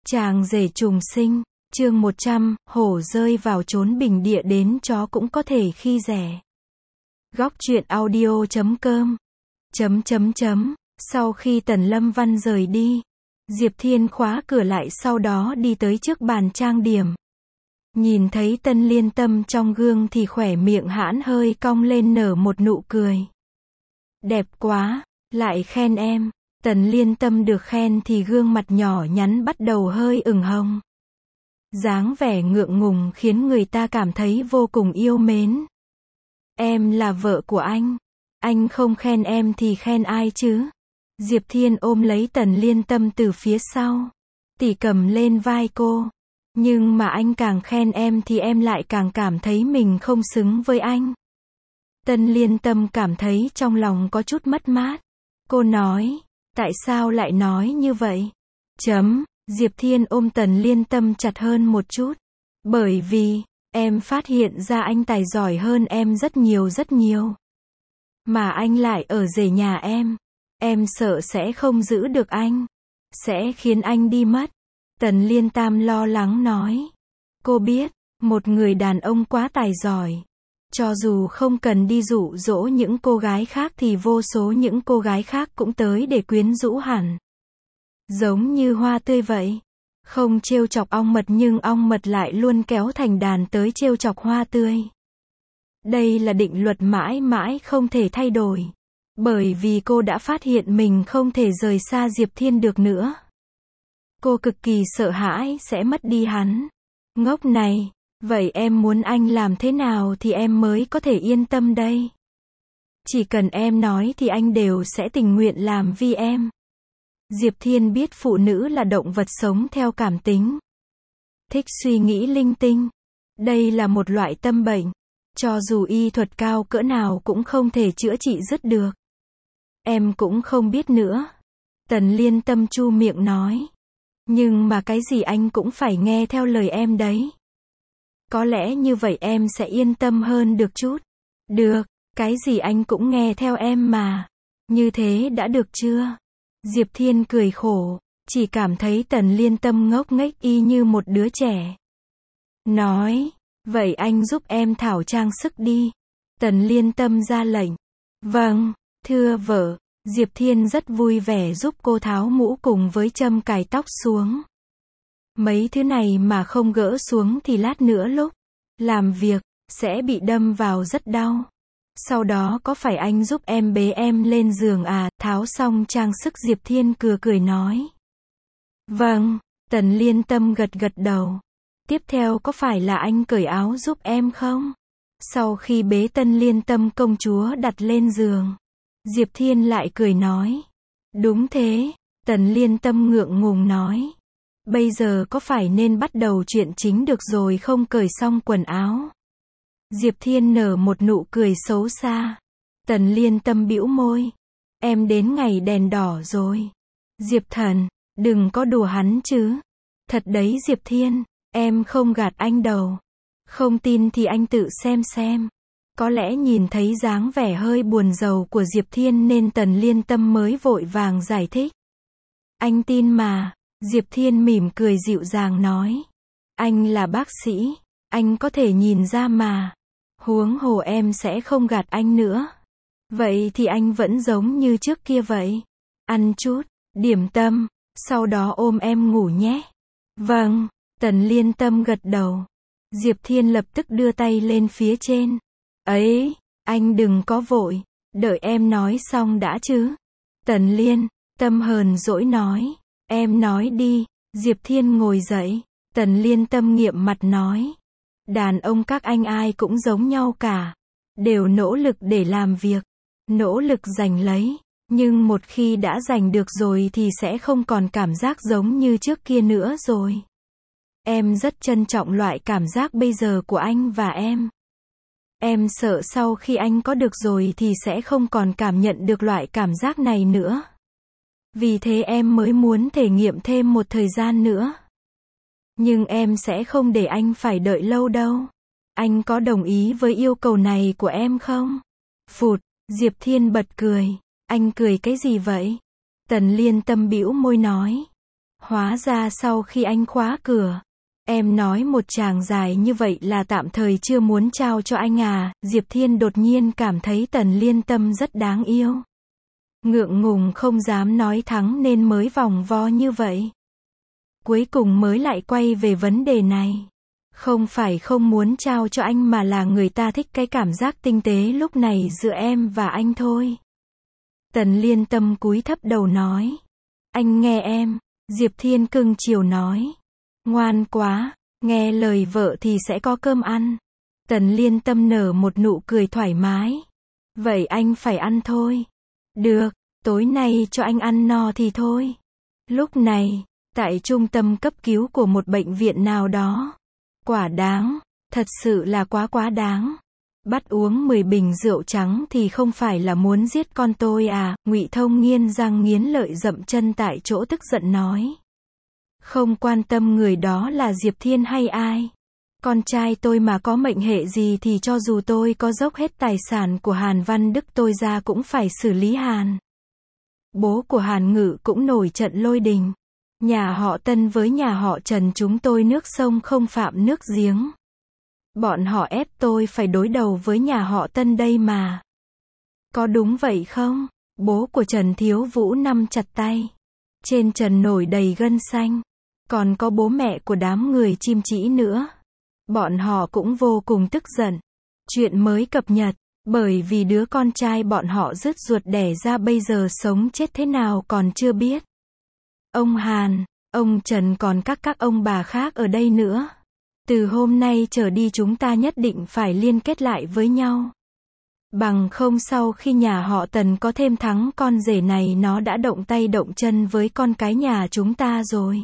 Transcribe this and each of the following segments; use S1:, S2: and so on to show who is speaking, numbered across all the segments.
S1: Chàng rể trùng sinh, chương 100, hổ rơi vào chốn bình địa đến chó cũng có thể khi dè. Góc truyện audio.com. Sau khi Tần Lâm Văn rời đi, Diệp Thiên khóa cửa lại, sau đó đi tới trước bàn trang điểm. Nhìn thấy Tân Liên Tâm trong gương thì khỏe miệng hãn hơi cong lên, nở một nụ cười. Đẹp quá, lại khen em. Tần Liên Tâm được khen thì gương mặt nhỏ nhắn bắt đầu hơi ửng hồng. Dáng vẻ ngượng ngùng khiến người ta cảm thấy vô cùng yêu mến. Em là vợ của anh không khen em thì khen ai chứ? Diệp Thiên ôm lấy Tần Liên Tâm từ phía sau, tỉ cầm lên vai cô. Nhưng mà anh càng khen em thì em lại càng cảm thấy mình không xứng với anh. Tần Liên Tâm cảm thấy trong lòng có chút mất mát. Cô nói, tại sao lại nói như vậy? Diệp Thiên ôm Tần Liên Tâm chặt hơn một chút. Bởi vì, em phát hiện ra anh tài giỏi hơn em rất nhiều. Mà anh lại ở rể nhà em sợ sẽ không giữ được anh. Sẽ khiến anh đi mất. Tần Liên Tam lo lắng nói. Cô biết, một người đàn ông quá tài giỏi, cho dù không cần đi dụ dỗ những cô gái khác thì vô số những cô gái khác cũng tới để quyến rũ hẳn. Giống như hoa tươi vậy. Không trêu chọc ong mật nhưng ong mật lại luôn kéo thành đàn tới trêu chọc hoa tươi. Đây là định luật mãi mãi không thể thay đổi. Bởi vì cô đã phát hiện mình không thể rời xa Diệp Thiên được nữa. Cô cực kỳ sợ hãi sẽ mất đi hắn. Ngốc này, vậy em muốn anh làm thế nào thì em mới có thể yên tâm đây? Chỉ cần em nói thì anh đều sẽ tình nguyện làm vì em. Diệp Thiên biết phụ nữ là động vật sống theo cảm tính. Thích suy nghĩ linh tinh. Đây là một loại tâm bệnh. Cho dù y thuật cao cỡ nào cũng không thể chữa trị dứt được. Em cũng không biết nữa. Tần Liên Tâm chu miệng nói. Nhưng mà cái gì anh cũng phải nghe theo lời em đấy. Có lẽ như vậy em sẽ yên tâm hơn được chút. Được, cái gì anh cũng nghe theo em mà. Như thế đã được chưa? Diệp Thiên cười khổ, chỉ cảm thấy Tần Liên Tâm ngốc nghếch y như một đứa trẻ. Nói, vậy anh giúp em thảo trang sức đi. Tần Liên Tâm ra lệnh. Vâng, thưa vợ. Diệp Thiên rất vui vẻ giúp cô tháo mũ cùng với châm cài tóc xuống. Mấy thứ này mà không gỡ xuống thì lát nữa lúc làm việc sẽ bị đâm vào rất đau. Sau đó có phải anh giúp em bế em lên giường à? Tháo xong trang sức Diệp Thiên cười nói. Vâng, Tần Liên Tâm gật đầu. Tiếp theo có phải là anh cởi áo giúp em không? Sau khi bế Tần Liên Tâm công chúa đặt lên giường, Diệp Thiên lại cười nói. Đúng thế, Tần Liên Tâm ngượng ngùng nói. Bây giờ có phải nên bắt đầu chuyện chính được rồi không? Cởi xong quần áo, Diệp Thiên nở một nụ cười xấu xa. Tần Liên Tâm bĩu môi. Em đến ngày đèn đỏ rồi. Diệp Thần, đừng có đùa hắn chứ. Thật đấy Diệp Thiên, em không gạt anh đâu. Không tin thì anh tự xem. Có lẽ nhìn thấy dáng vẻ hơi buồn rầu của Diệp Thiên nên Tần Liên Tâm mới vội vàng giải thích. Anh tin mà. Diệp Thiên mỉm cười dịu dàng nói. Anh là bác sĩ, anh có thể nhìn ra mà. Huống hồ em sẽ không gạt anh nữa. Vậy thì anh vẫn giống như trước kia vậy. Ăn chút điểm tâm, sau đó ôm em ngủ nhé. Vâng, Tần Liên Tâm gật đầu. Diệp Thiên lập tức đưa tay lên phía trên. Ấy, anh đừng có vội, đợi em nói xong đã chứ. Tần Liên Tâm hờn dỗi nói. Em nói đi. Diệp Thiên ngồi dậy. Tần Liên Tâm nghiệm mặt nói. Đàn ông các anh ai cũng giống nhau cả. Đều nỗ lực để làm việc. Nỗ lực giành lấy. Nhưng một khi đã giành được rồi thì sẽ không còn cảm giác giống như trước kia nữa rồi. Em rất trân trọng loại cảm giác bây giờ của anh và em. Em sợ sau khi anh có được rồi thì sẽ không còn cảm nhận được loại cảm giác này nữa. Vì thế em mới muốn thể nghiệm thêm một thời gian nữa. Nhưng em sẽ không để anh phải đợi lâu đâu. Anh có đồng ý với yêu cầu này của em không? Phụt, Diệp Thiên bật cười. Anh cười cái gì vậy? Tần Liên Tâm bĩu môi nói. Hóa ra sau khi anh khóa cửa, em nói một tràng dài như vậy là tạm thời chưa muốn trao cho anh à, Diệp Thiên đột nhiên cảm thấy Tần Liên Tâm rất đáng yêu. Ngượng ngùng không dám nói thắng nên mới vòng vo như vậy. Cuối cùng mới lại quay về vấn đề này. Không phải không muốn trao cho anh mà là người ta thích cái cảm giác tinh tế lúc này giữa em và anh thôi. Tần Liên Tâm cúi thấp đầu nói. Anh nghe em, Diệp Thiên cưng chiều nói. Ngoan quá, nghe lời vợ thì sẽ có cơm ăn. Tần Liên Tâm nở một nụ cười thoải mái. Vậy anh phải ăn thôi. Được, tối nay cho anh ăn no thì thôi. Lúc này, tại trung tâm cấp cứu của một bệnh viện nào đó. Quả đáng, thật sự là quá đáng. Bắt uống 10 bình rượu trắng thì không phải là muốn giết con tôi à, Ngụy Thông nghiến răng nghiến lợi dậm chân tại chỗ tức giận nói. Không quan tâm người đó là Diệp Thiên hay ai. Con trai tôi mà có mệnh hệ gì thì cho dù tôi có dốc hết tài sản của Hàn Văn Đức tôi ra cũng phải xử lý Hàn. Bố của Hàn Ngự cũng nổi trận lôi đình. Nhà họ Tân với nhà họ Trần chúng tôi nước sông không phạm nước giếng. Bọn họ ép tôi phải đối đầu với nhà họ Tân đây mà. Có đúng vậy không? Bố của Trần Thiếu Vũ nắm chặt tay. Trên trần nổi đầy gân xanh. Còn có bố mẹ của đám người chim chỉ nữa. Bọn họ cũng vô cùng tức giận. Chuyện mới cập nhật. Bởi vì đứa con trai bọn họ rứt ruột đẻ ra bây giờ sống chết thế nào còn chưa biết. Ông Hàn, ông Trần còn các ông bà khác ở đây nữa. Từ hôm nay trở đi chúng ta nhất định phải liên kết lại với nhau. Bằng không sau khi nhà họ Tần có thêm thắng con rể này nó đã động tay động chân với con cái nhà chúng ta rồi.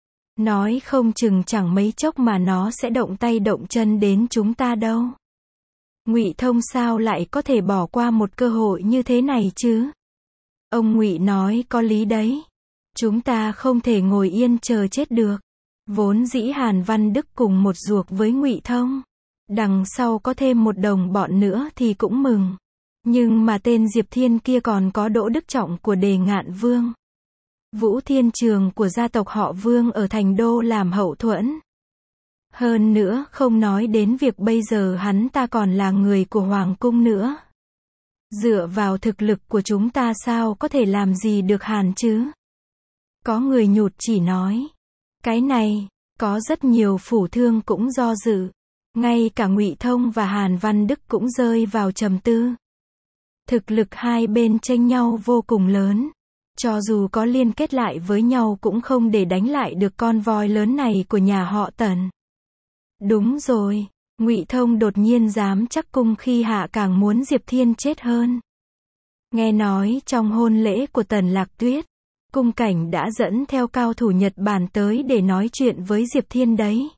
S1: Nói không chừng chẳng mấy chốc mà nó sẽ động tay động chân đến chúng ta đâu. Ngụy Thông sao lại có thể bỏ qua một cơ hội như thế này chứ? Ông Ngụy nói có lý đấy. Chúng ta không thể ngồi yên chờ chết được. Vốn dĩ Hàn Văn Đức cùng một ruột với Ngụy Thông. Đằng sau có thêm một đồng bọn nữa thì cũng mừng. Nhưng mà tên Diệp Thiên kia còn có Đỗ Đức Trọng của Đề Ngạn Vương. Vũ Thiên Trường của gia tộc họ Vương ở Thành Đô làm hậu thuẫn. Hơn nữa không nói đến việc bây giờ hắn ta còn là người của Hoàng Cung nữa. Dựa vào thực lực của chúng ta sao có thể làm gì được Hàn chứ? Có người nhụt chỉ nói. Cái này, có rất nhiều phủ thương cũng do dự. Ngay cả Ngụy Thông và Hàn Văn Đức cũng rơi vào trầm tư. Thực lực hai bên chênh nhau vô cùng lớn. Cho dù có liên kết lại với nhau cũng không để đánh lại được con voi lớn này của nhà họ Tần. Đúng rồi, Ngụy Thông đột nhiên dám chắc Cung Khi Hạ càng muốn Diệp Thiên chết hơn. Nghe nói trong hôn lễ của Tần Lạc Tuyết, Cung Cảnh đã dẫn theo cao thủ Nhật Bản tới để nói chuyện với Diệp Thiên đấy.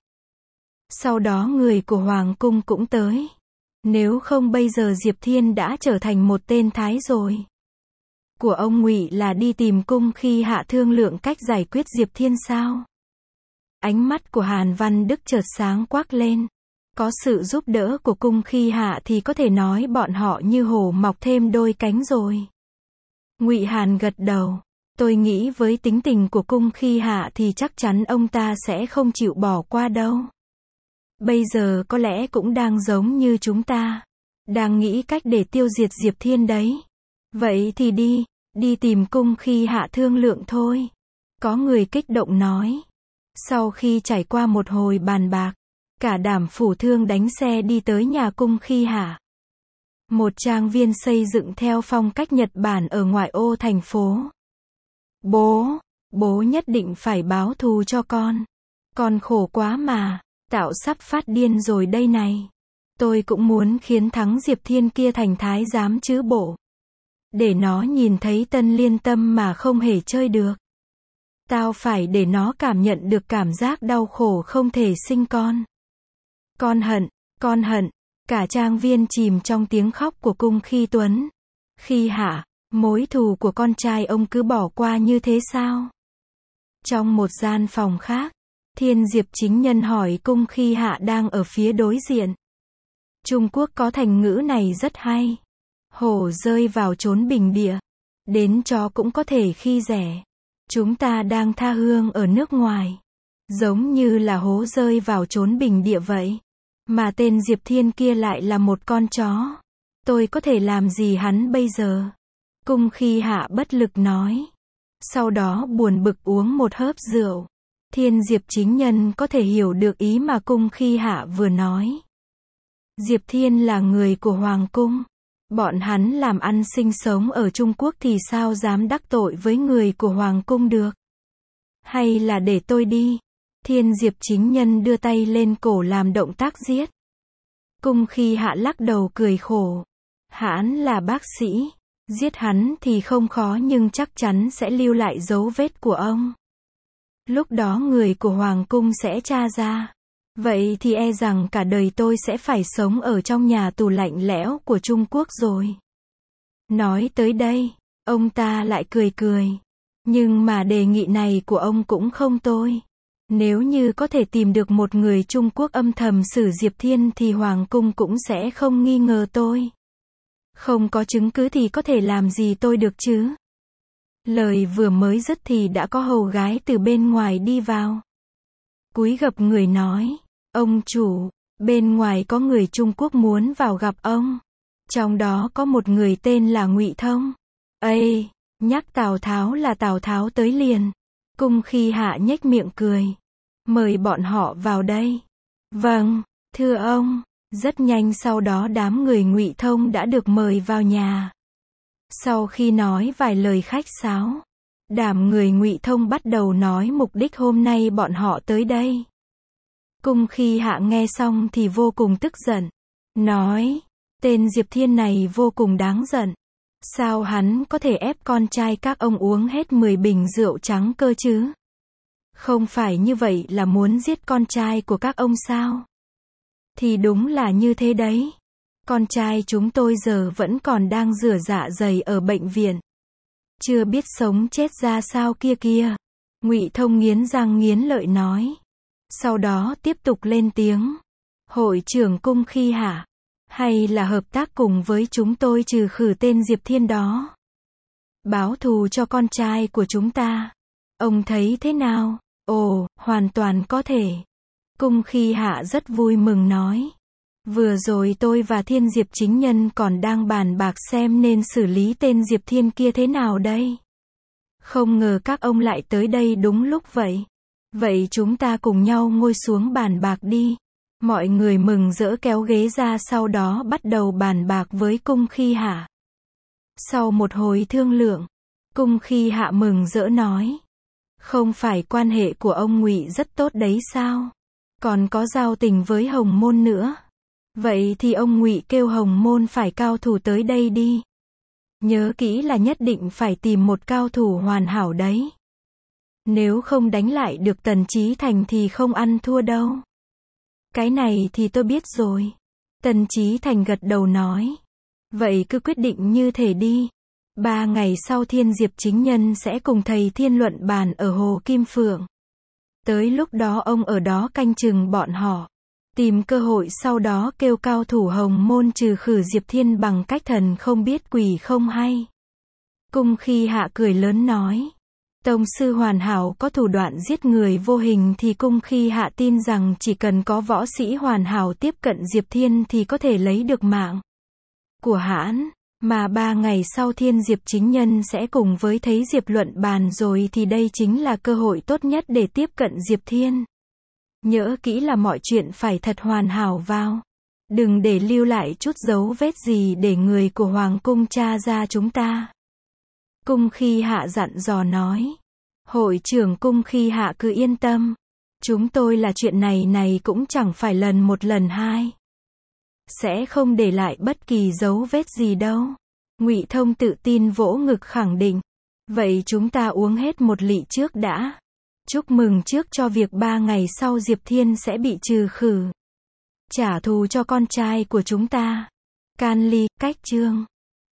S1: Sau đó người của Hoàng Cung cũng tới. Nếu không bây giờ Diệp Thiên đã trở thành một tên thái rồi. Của ông Ngụy là đi tìm Cung Khi Hạ thương lượng cách giải quyết Diệp Thiên sao? Ánh mắt của Hàn Văn Đức chợt sáng quắc lên. Có sự giúp đỡ của Cung Khi Hạ thì có thể nói bọn họ như hổ mọc thêm đôi cánh rồi. Ngụy Hàn gật đầu. Tôi nghĩ với tính tình của Cung Khi Hạ thì chắc chắn ông ta sẽ không chịu bỏ qua đâu. Bây giờ có lẽ cũng đang giống như chúng ta. Đang nghĩ cách để tiêu diệt Diệp Thiên đấy. Vậy thì đi tìm Cung Khi Hạ thương lượng thôi. Có người kích động nói. Sau khi trải qua một hồi bàn bạc, cả đám phủ thương đánh xe đi tới nhà Cung Khi Hạ. Một trang viên xây dựng theo phong cách Nhật Bản ở ngoại ô thành phố. Bố nhất định phải báo thù cho con. Con khổ quá mà, Tạo sắp phát điên rồi đây này. Tôi cũng muốn khiến thắng Diệp Thiên kia thành thái giám chứ bộ. Để nó nhìn thấy Tân Liên Tâm mà không hề chơi được. Tao phải để nó cảm nhận được cảm giác đau khổ không thể sinh con. Con hận, cả trang viên chìm trong tiếng khóc của Cung Khi Tuấn. Khi Hạ, mối thù của con trai ông cứ bỏ qua như thế sao? Trong một gian phòng khác, Thiên Diệp chính nhân hỏi Cung Khi Hạ đang ở phía đối diện. Trung Quốc có thành ngữ này rất hay. Hổ rơi vào chốn bình địa, đến chó cũng có thể khi dẻ. Chúng ta đang tha hương ở nước ngoài. Giống như là hố rơi vào chốn bình địa vậy. Mà tên Diệp Thiên kia lại là một con chó. Tôi có thể làm gì hắn bây giờ? Cung Khi Hạ bất lực nói. Sau đó buồn bực uống một hớp rượu. Thiên Diệp chính nhân có thể hiểu được ý mà Cung Khi Hạ vừa nói. Diệp Thiên là người của Hoàng cung. Bọn hắn làm ăn sinh sống ở Trung Quốc thì sao dám đắc tội với người của Hoàng cung được? Hay là để tôi đi? Thiên Diệp chính nhân đưa tay lên cổ làm động tác giết. Cung Khi Hạ lắc đầu cười khổ. Hắn là bác sĩ. Giết hắn thì không khó nhưng chắc chắn sẽ lưu lại dấu vết của ông. Lúc đó người của Hoàng cung sẽ tra ra. Vậy thì e rằng cả đời tôi sẽ phải sống ở trong nhà tù lạnh lẽo của Trung Quốc rồi. Nói tới đây, ông ta lại cười cười. Nhưng mà đề nghị này của ông cũng không tồi. Nếu như có thể tìm được một người Trung Quốc âm thầm xử Diệp Thiên thì Hoàng cung cũng sẽ không nghi ngờ tôi. Không có chứng cứ thì có thể làm gì tôi được chứ? Lời vừa mới dứt thì đã có hầu gái từ bên ngoài đi vào. Cúi gập người nói, ông chủ, bên ngoài có người Trung Quốc muốn vào gặp ông. Trong đó có một người tên là Ngụy Thông. Ây, nhắc Tào Tháo là Tào Tháo tới liền. Cung Khi Hạ nhếch miệng cười. Mời bọn họ vào đây. Vâng, thưa ông. Rất nhanh sau đó đám người Ngụy Thông đã được mời vào nhà. Sau khi nói vài lời khách sáo, đám người Ngụy Thông bắt đầu nói mục đích hôm nay bọn họ tới đây. Cung Khi Hạ nghe xong thì vô cùng tức giận. Nói, tên Diệp Thiên này vô cùng đáng giận. Sao hắn có thể ép con trai các ông uống hết 10 bình rượu trắng cơ chứ? Không phải như vậy là muốn giết con trai của các ông sao? Thì đúng là như thế đấy. Con trai chúng tôi giờ vẫn còn đang rửa dạ dày ở bệnh viện. Chưa biết sống chết ra sao kia kia. Ngụy Thông nghiến răng nghiến lợi nói. Sau đó tiếp tục lên tiếng. Hội trưởng Cung Khi Hạ. Hay là hợp tác cùng với chúng tôi trừ khử tên Diệp Thiên đó. Báo thù cho con trai của chúng ta. Ông thấy thế nào? Ồ, hoàn toàn có thể. Cung Khi Hạ rất vui mừng nói. Vừa rồi tôi và Thiên Diệp chính nhân còn đang bàn bạc xem nên xử lý tên Diệp Thiên kia thế nào đây. Không ngờ các ông lại tới đây đúng lúc vậy. Vậy chúng ta cùng nhau ngồi xuống bàn bạc đi. Mọi người mừng rỡ kéo ghế ra sau đó bắt đầu bàn bạc với Cung Khi Hạ. Sau một hồi thương lượng, Cung Khi Hạ mừng rỡ nói. Không phải quan hệ của ông Ngụy rất tốt đấy sao? Còn có giao tình với Hồng Môn nữa. Vậy thì ông Ngụy kêu Hồng Môn phải cao thủ tới đây đi. Nhớ kỹ là nhất định phải tìm một cao thủ hoàn hảo đấy. Nếu không đánh lại được Tần Chí Thành thì không ăn thua đâu. Cái này thì tôi biết rồi. Tần Chí Thành gật đầu nói. Vậy cứ quyết định như thế đi. 3 ngày sau Thiên Diệp chính nhân sẽ cùng thầy Thiên luận bàn ở Hồ Kim Phượng. Tới lúc đó ông ở đó canh chừng bọn họ. Tìm cơ hội sau đó kêu cao thủ Hồng Môn trừ khử Diệp Thiên bằng cách thần không biết quỷ không hay. Cung Khi Hạ cười lớn nói. Tông sư hoàn hảo có thủ đoạn giết người vô hình thì Cung Khi Hạ tin rằng chỉ cần có võ sĩ hoàn hảo tiếp cận Diệp Thiên thì có thể lấy được mạng của hãn. Mà 3 ngày sau Thiên Diệp chính nhân sẽ cùng với thấy Diệp luận bàn rồi thì đây chính là cơ hội tốt nhất để tiếp cận Diệp Thiên. Nhớ kỹ là mọi chuyện phải thật hoàn hảo vào. Đừng để lưu lại chút dấu vết gì để người của Hoàng cung tra ra chúng ta. Cung Khi Hạ dặn dò nói. Hội trưởng Cung Khi Hạ cứ yên tâm. Chúng tôi là chuyện này cũng chẳng phải lần một lần hai. Sẽ không để lại bất kỳ dấu vết gì đâu. Ngụy Thông tự tin vỗ ngực khẳng định. Vậy chúng ta uống hết một lị trước đã. Chúc mừng trước cho việc 3 ngày sau Diệp Thiên sẽ bị trừ khử. Trả thù cho con trai của chúng ta. Can ly, cách chương.